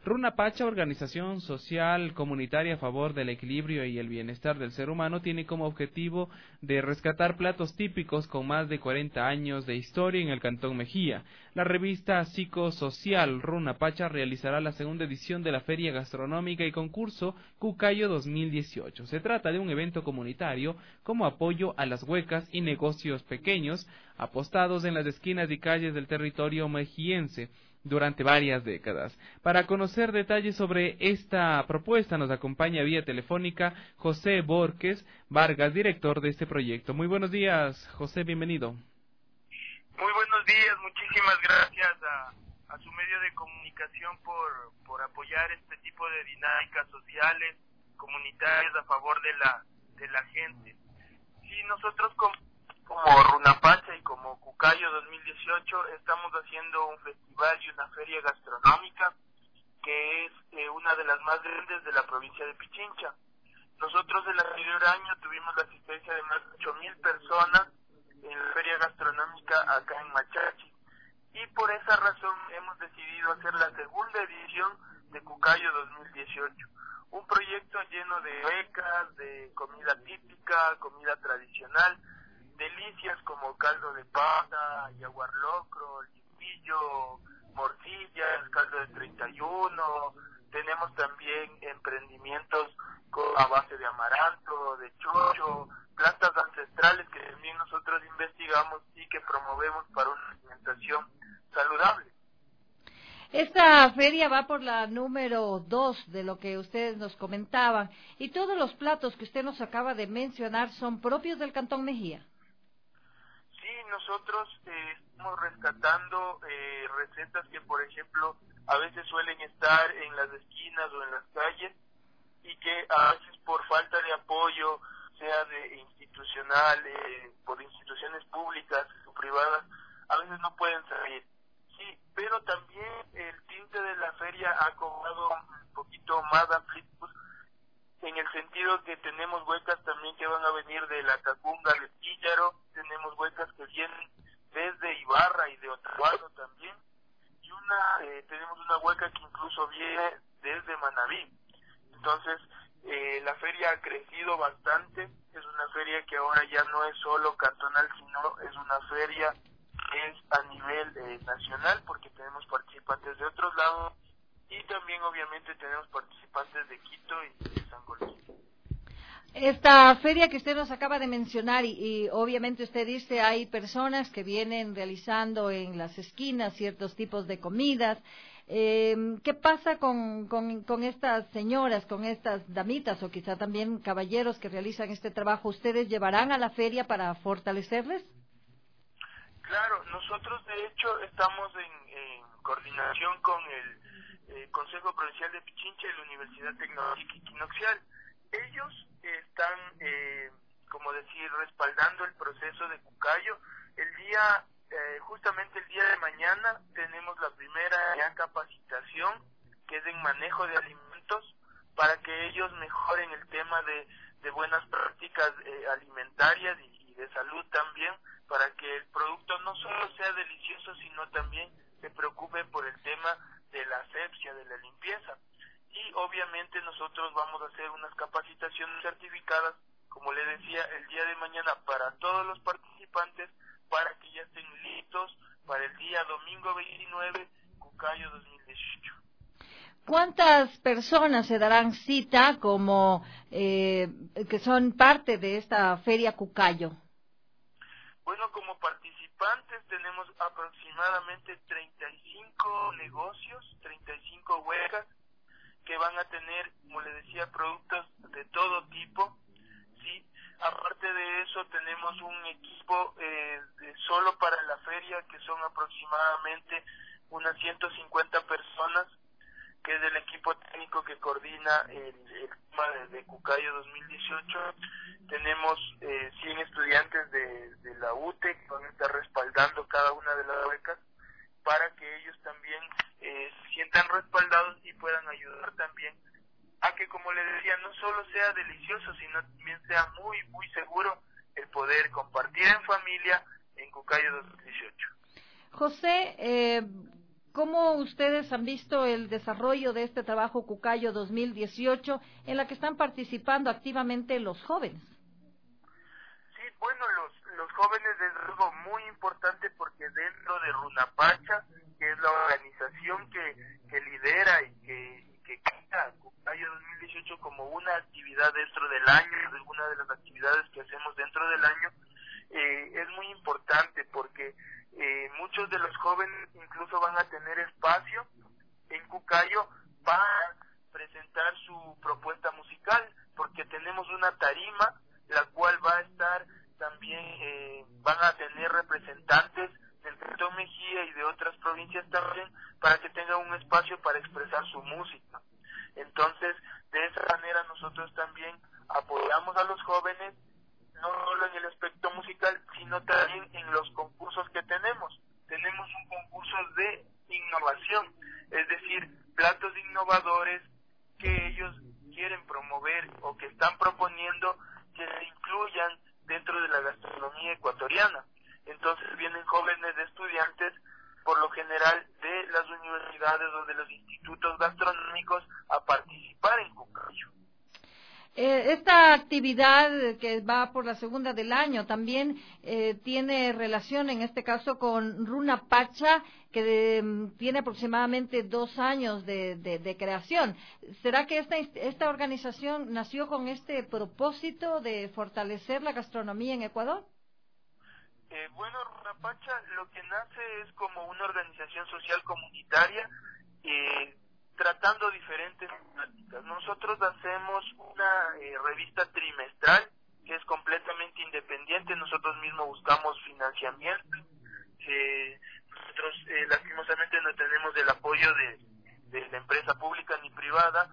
Runapacha, organización social comunitaria a favor del equilibrio y el bienestar del ser humano, tiene como objetivo de rescatar platos típicos con más de 40 años de historia en el Cantón Mejía. La revista psicosocial Runapacha realizará la segunda edición de la Feria Gastronómica y Concurso Cucayo 2018. Se trata de un evento comunitario como apoyo a las huecas y negocios pequeños apostados en las esquinas y calles del territorio mejiense durante varias décadas. Para conocer detalles sobre esta propuesta nos acompaña vía telefónica José Borges Vargas, director de este proyecto. Muy buenos días, José, bienvenido. Muy buenos días, muchísimas gracias a su medio de comunicación por apoyar este tipo de dinámicas sociales, comunitarias a favor de la gente. Sí, nosotros como Runapacha y como Cucayo 2018 estamos haciendo un festival y una feria gastronómica que es una de las más grandes de la provincia de Pichincha. Nosotros el anterior año tuvimos la asistencia de más de 8,000 personas en la feria gastronómica acá en Machachi, y por esa razón hemos decidido hacer la segunda edición de Cucayo 2018, un proyecto lleno de becas, de comida típica, comida tradicional, delicias como caldo de pata, yaguar locro, limpillo, morcillas, caldo de 31, tenemos también emprendimientos a base de amaranto, de chocho, plantas ancestrales que también nosotros investigamos y que promovemos para una alimentación saludable. Esta feria va por la número 2 de lo que ustedes nos comentaban, y todos los platos que usted nos acaba de mencionar son propios del Cantón Mejía. Sí, nosotros estamos rescatando recetas que, por ejemplo, a veces suelen estar en las esquinas o en las calles y que a veces por falta de apoyo, sea de institucional, por instituciones públicas o privadas, a veces no pueden salir. Sí, pero también el tinte de la feria ha cobrado un poquito más amplitud, en el sentido que tenemos huecas también que van a venir de la Cacunga, de Quíllaro, tenemos huecas que vienen desde Ibarra y de Otavalo también, y tenemos una hueca que incluso viene desde Manabí. Entonces, la feria ha crecido bastante, es una feria que ahora ya no es solo cantonal, sino es una feria que es a nivel nacional, porque tenemos participantes de otros lados, y también obviamente tenemos participantes de Quito y de Sangolquí. Esta feria que usted nos acaba de mencionar, y obviamente usted dice hay personas que vienen realizando en las esquinas ciertos tipos de comidas. ¿Qué pasa con estas señoras, con estas damitas o quizá también caballeros que realizan este trabajo? ¿Ustedes llevarán a la feria para fortalecerles? Claro, nosotros de hecho estamos en coordinación con el Consejo Provincial de Pichincha y la Universidad Tecnológica Equinoccial. Ellos están, como decir, respaldando el proceso de Cucayo. Justamente el día de mañana tenemos la primera ya capacitación, que es en manejo de alimentos, para que ellos mejoren el tema de buenas prácticas alimentarias y de salud también, para que el producto no solo sea delicioso, sino también se preocupe por el tema de la asepsia, de la limpieza. Y obviamente nosotros vamos a hacer unas capacitaciones certificadas, como le decía, el día de mañana para todos los participantes, para que ya estén listos para el día domingo 29, Cucayo 2018. ¿Cuántas personas se darán cita como que son parte de esta feria Cucayo? Bueno, como participantes tenemos aproximadamente 35 negocios, 35 huecas, que van a tener, como le decía, productos de todo tipo, ¿sí? Aparte de eso, tenemos un equipo solo para la feria, que son aproximadamente unas 150 personas, que es el equipo técnico que coordina el tema de Cucayo 2018. Tenemos 100 estudiantes de la UTE que van a estar respaldando cada una de las becas, para que ellos también se sientan respaldados y puedan ayudar también a que, como le decía, no solo sea delicioso, sino también sea muy, muy seguro el poder compartir en familia en Cucayo 2018. José, ¿Cómo ustedes han visto el desarrollo de este trabajo Cucayo 2018 en la que están participando activamente los jóvenes? Sí, bueno, los jóvenes es algo muy importante porque dentro de Runapacha, que es la organización que lidera y que crea Cucayo 2018 como una actividad dentro del año, una de las actividades que hacemos dentro del año, es muy importante porque muchos de los jóvenes incluso van a tener espacio en Cucayo para presentar su propuesta musical, porque tenemos una tarima la cual va a estar también, van a tener representantes del Cantón Mejía y de otras provincias también, para que tengan un espacio para expresar su música. Entonces, de esa manera nosotros también apoyamos a los jóvenes, no solo en el aspecto musical, sino también en los concursos que tenemos. Tenemos un concurso de innovación, es decir, platos innovadores que ellos quieren promover o que están proponiendo que se incluyan dentro de la gastronomía ecuatoriana. Entonces vienen jóvenes de estudiantes, por lo general de las universidades o de los institutos gastronómicos, a participar en Cucayo. Esta actividad que va por la segunda del año también tiene relación, en este caso, con Runapacha, que tiene aproximadamente 2 años de creación. ¿Será que esta organización nació con este propósito de fortalecer la gastronomía en Ecuador? Bueno, Runapacha lo que nace es como una organización social comunitaria, tratando diferentes temáticas. Nosotros hacemos una revista trimestral que es completamente independiente, nosotros mismos buscamos financiamiento, nosotros lastimosamente no tenemos el apoyo de la empresa pública ni privada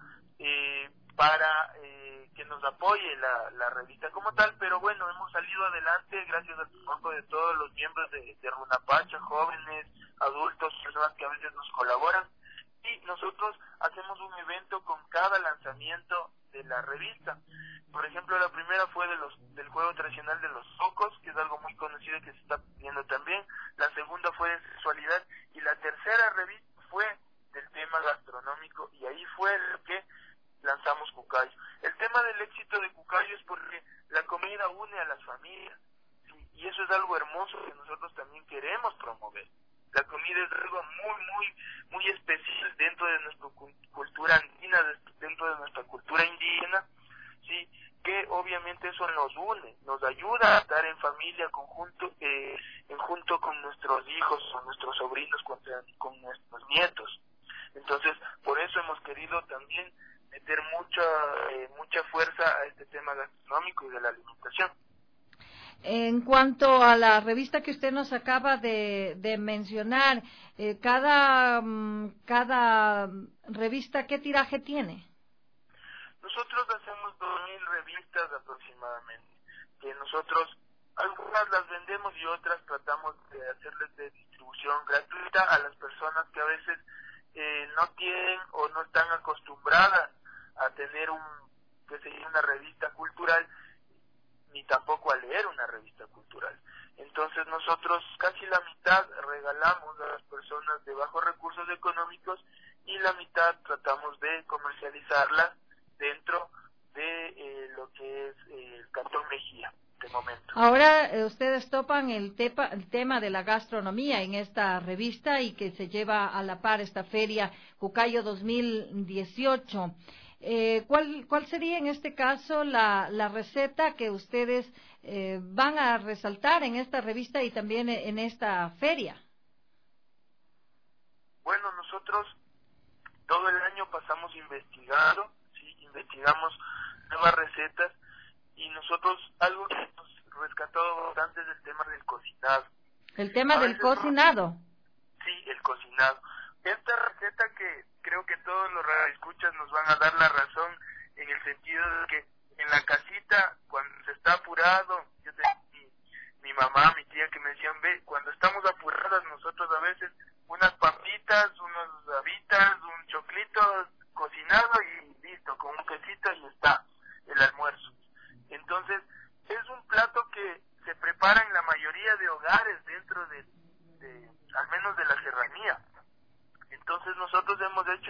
para que nos apoye la revista como tal, pero bueno, hemos salido adelante gracias al trabajo de todos los miembros de Runapacha, jóvenes, adultos, personas que a veces nos colaboran. Y nosotros hacemos un evento con cada lanzamiento de la revista. Por ejemplo, la primera fue del juego tradicional de los socos, que es algo muy conocido que se está pidiendo también. La segunda fue de sexualidad y la tercera revista fue del tema gastronómico, y ahí fue lo que lanzamos Cucayo. El tema del éxito de Cucayo es porque la comida une a las familias, ¿sí? Y eso es algo hermoso que nosotros también queremos promover. La comida es algo muy especial dentro de nuestra cultura andina, dentro de nuestra cultura indígena, sí, que obviamente eso nos une, nos ayuda a estar en familia junto con nuestros hijos, con nuestros sobrinos, con nuestros nietos. Entonces, por eso hemos querido también meter mucha fuerza a este tema gastronómico y de la alimentación. En cuanto a la revista que usted nos acaba de mencionar, cada revista, ¿qué tiraje tiene? Nosotros hacemos 2.000 revistas aproximadamente, que nosotros algunas las vendemos y otras tratamos de hacerles de distribución gratuita a las personas que a veces no tienen o no están acostumbradas a tener una revista cultural, ni tampoco a leer una revista cultural. Entonces nosotros casi la mitad regalamos a las personas de bajos recursos económicos y la mitad tratamos de comercializarla dentro de lo que es el Cantón Mejía de momento. Ahora ustedes topan el tema de la gastronomía en esta revista y que se lleva a la par esta feria Cucayo 2018. ¿Cuál sería en este caso la receta que ustedes van a resaltar en esta revista y también en esta feria? Bueno, nosotros todo el año pasamos investigando, ¿sí? Investigamos nuevas recetas, y nosotros algo que hemos rescatado bastante es el tema del cocinado. ¿El tema del cocinado? Sí, el cocinado. Esta receta que creo que todos los radioescuchas nos van a dar la razón, en el sentido de que en la casita, cuando se está apurado, yo tengo mi mamá, mi tía que me decían, ve, cuando estamos apuradas nosotros a veces unas papitas, unos habitas, un choclito cocinado y listo, con un quesito y está el almuerzo. Entonces, es un plato que se prepara en la mayoría de hogares dentro de al menos de la serranía.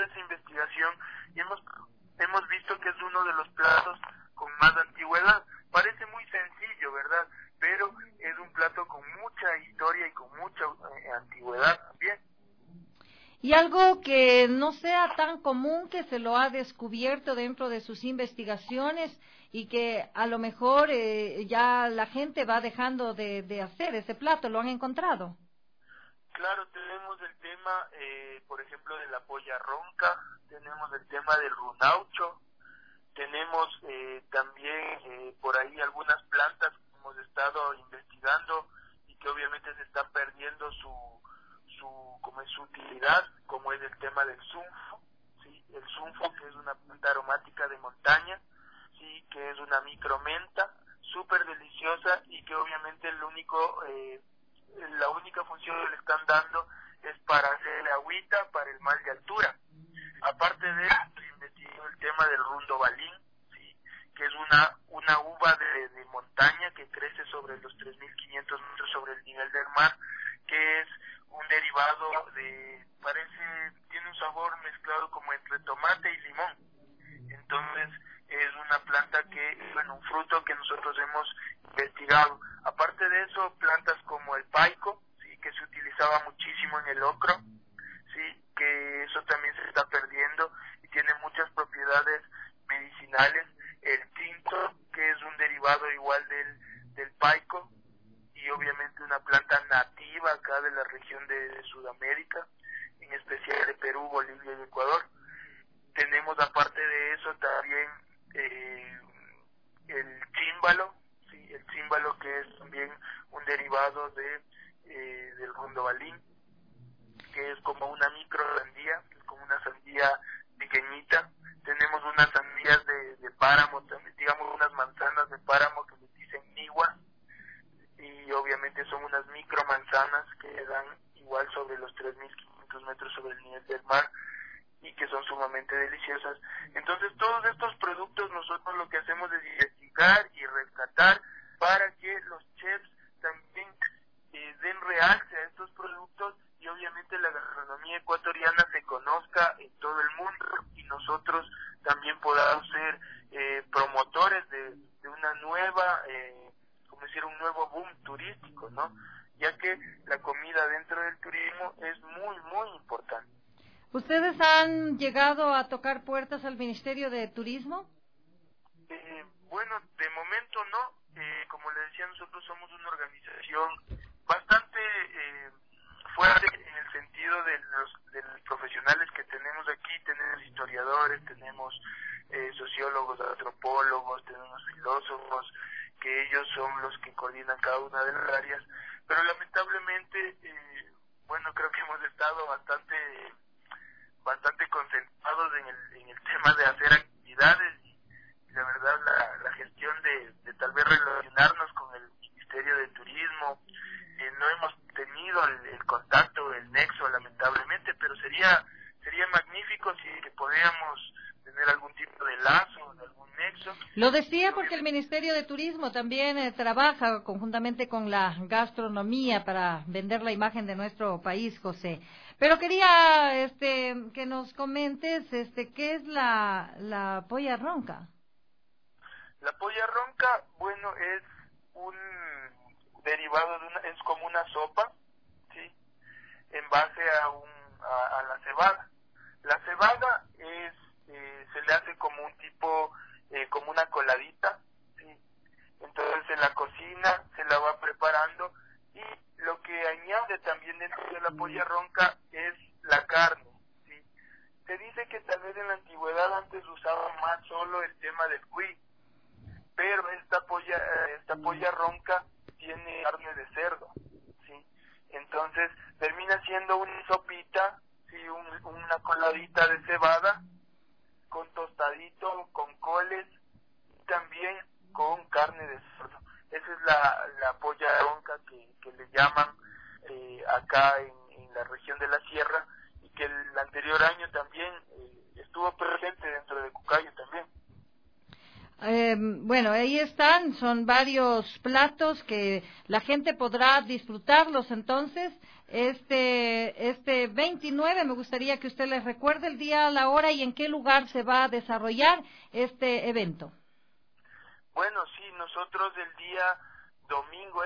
esa investigación y hemos visto que es uno de los platos con más antigüedad. Parece muy sencillo, ¿verdad? Pero es un plato con mucha historia y con mucha antigüedad también. Y algo que no sea tan común, que se lo ha descubierto dentro de sus investigaciones y que a lo mejor ya la gente va dejando de hacer ese plato, ¿lo han encontrado? Claro, tenemos el tema, por ejemplo, de la polla ronca, tenemos el tema del runaucho, tenemos también por ahí algunas plantas que hemos estado investigando y que obviamente se están perdiendo su utilidad, como es el tema del sunfo, ¿sí? El sunfo, que es una planta aromática de montaña, sí, que es una micromenta súper deliciosa y que obviamente la única función que le están dando es para hacer agüita para el mal de altura. Aparte de eso, se investigó el tema del rundobalín, ¿sí? Que es una uva de montaña que crece sobre los 3.500 metros sobre el nivel del mar, que es un derivado tiene un sabor mezclado como entre tomate y limón. Entonces es una planta un fruto que nosotros hemos investigado. Aparte de eso, plantas como el paico, sí, que se utilizaba muchísimo en el ocro, sí, que eso también se está perdiendo y tiene muchas propiedades medicinales. El tinto, que es un derivado igual del paico, y obviamente una planta nativa acá de la región de Sudamérica, en especial de Perú, Bolivia y Ecuador. Tenemos aparte de eso también el chímbalo, sí, el chímbalo, que es también un derivado del rundobalín, que es como una micro sandía, es como una sandía pequeñita. Tenemos unas sandías de páramo, también, digamos unas manzanas de páramo que les dicen nigua, y obviamente son unas micro manzanas que dan igual sobre los 3.500 metros sobre el nivel del mar y que son sumamente deliciosas. Entonces todos estos productos nosotros lo que hacemos es investigar y rescatar para que los chefs también den realce a estos productos y obviamente la gastronomía ecuatoriana se conozca en todo el mundo y nosotros también podamos ser promotores de una nueva un nuevo boom turístico, ¿no? Ya que la comida dentro del turismo es muy, muy importante. ¿Ustedes han llegado a tocar puertas al Ministerio de Turismo? Bueno, de momento no. Como le decía, nosotros somos una organización bastante fuerte en el sentido de los profesionales que tenemos aquí. Tenemos historiadores, tenemos sociólogos, antropólogos, tenemos filósofos, que ellos son los que coordinan cada una de las áreas, pero lamentablemente, creo que hemos estado bastante concentrados en el tema de hacer actividades y la verdad la gestión de tal vez relacionarnos con el Ministerio de Turismo, no hemos tenido el contacto, el nexo, lamentablemente, pero sería magnífico si podíamos tener algún tipo de lazo, algún nexo. Lo decía porque el Ministerio de Turismo también trabaja conjuntamente con la gastronomía para vender la imagen de nuestro país, José. Pero quería que nos comentes qué es la polla ronca. La polla ronca, bueno, es un derivado es como una sopa, ¿sí? En base a la cebada. La cebada se le hace como un tipo, como una coladita, ¿sí? Entonces se la cocina, se la va preparando y lo que añade también dentro de la polla ronca es la carne, ¿sí? Se dice que tal vez en la antigüedad antes usaba más solo el tema del cuy, pero esta polla ronca tiene carne de cerdo, ¿sí? Entonces termina siendo una sopita, ¿sí? Una coladita de cebada con tostadito, con coles y también con carne de cerdo. Esa es la polla ronca que le llaman acá en la región de la sierra y que el anterior año también estuvo presente dentro de Cucayo también. Bueno, ahí están, son varios platos que la gente podrá disfrutarlos entonces Este 29, me gustaría que usted les recuerde el día, la hora y en qué lugar se va a desarrollar este evento. Bueno, sí, nosotros el día domingo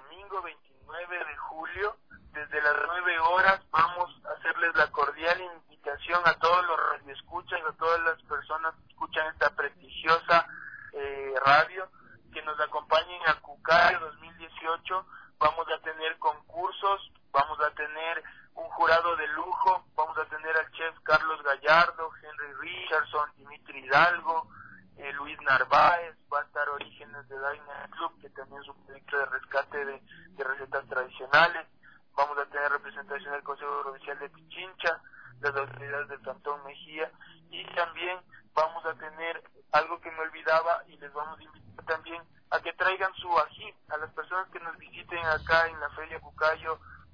29 de julio, desde las 9 horas, vamos a hacerles la cordial invitación a todos los radioescuchas, a todas las personas que escuchan esta prestigiosa radio, que nos acompañen a Cucayo 2018. Vamos a tener concursos, vamos a tener un jurado de lujo, vamos a tener al chef Carlos Gallardo, Henry Richardson, Dimitri Hidalgo, Luis Narváez, va a estar Orígenes de Diner Club, que también es un proyecto de rescate de recetas tradicionales. Vamos a tener representación del Consejo Provincial de Pichincha, las autoridades del Cantón Mejía, y también vamos a tener algo que me olvidaba, y les vamos a invitar también a que traigan su ají a las personas que nos visiten acá en la Feria Cucayo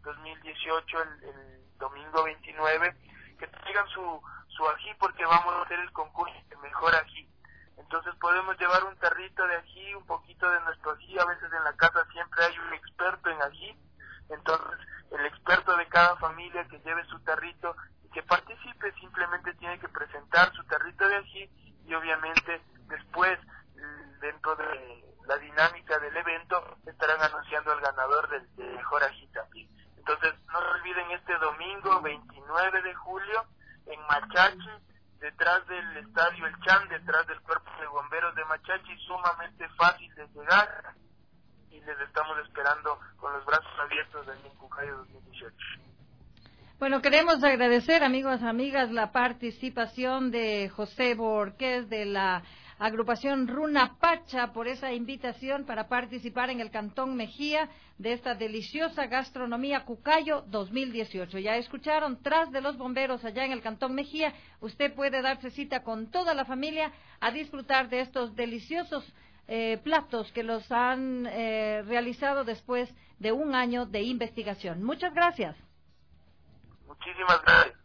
2018 el domingo 29, que traigan su ají, porque vamos a hacer el concurso de mejor ají. Entonces podemos llevar un tarrito de ají, un poquito de nuestro ají. A veces en la casa siempre hay un experto en ají, entonces el experto de cada familia que lleve su tarrito y que participe, simplemente tiene que presentar su tarrito de ají, y obviamente después, dentro de la dinámica del evento, estarán anunciando al ganador del mejor ají también. Entonces no se olviden, este domingo 29 de julio en Machachi, detrás del estadio El Chan, detrás del cuerpo de bomberos de Machachi, sumamente fácil de llegar, y les estamos esperando con los brazos abiertos del Cucayo 2018. Bueno, queremos agradecer, amigos, amigas, la participación de José Borqués de la agrupación Runa Pacha por esa invitación para participar en el Cantón Mejía de esta deliciosa gastronomía Cucayo 2018. Ya escucharon, tras de los bomberos allá en el Cantón Mejía, usted puede darse cita con toda la familia a disfrutar de estos deliciosos platos que los han realizado después de un año de investigación. Muchas gracias. Muchísimas gracias.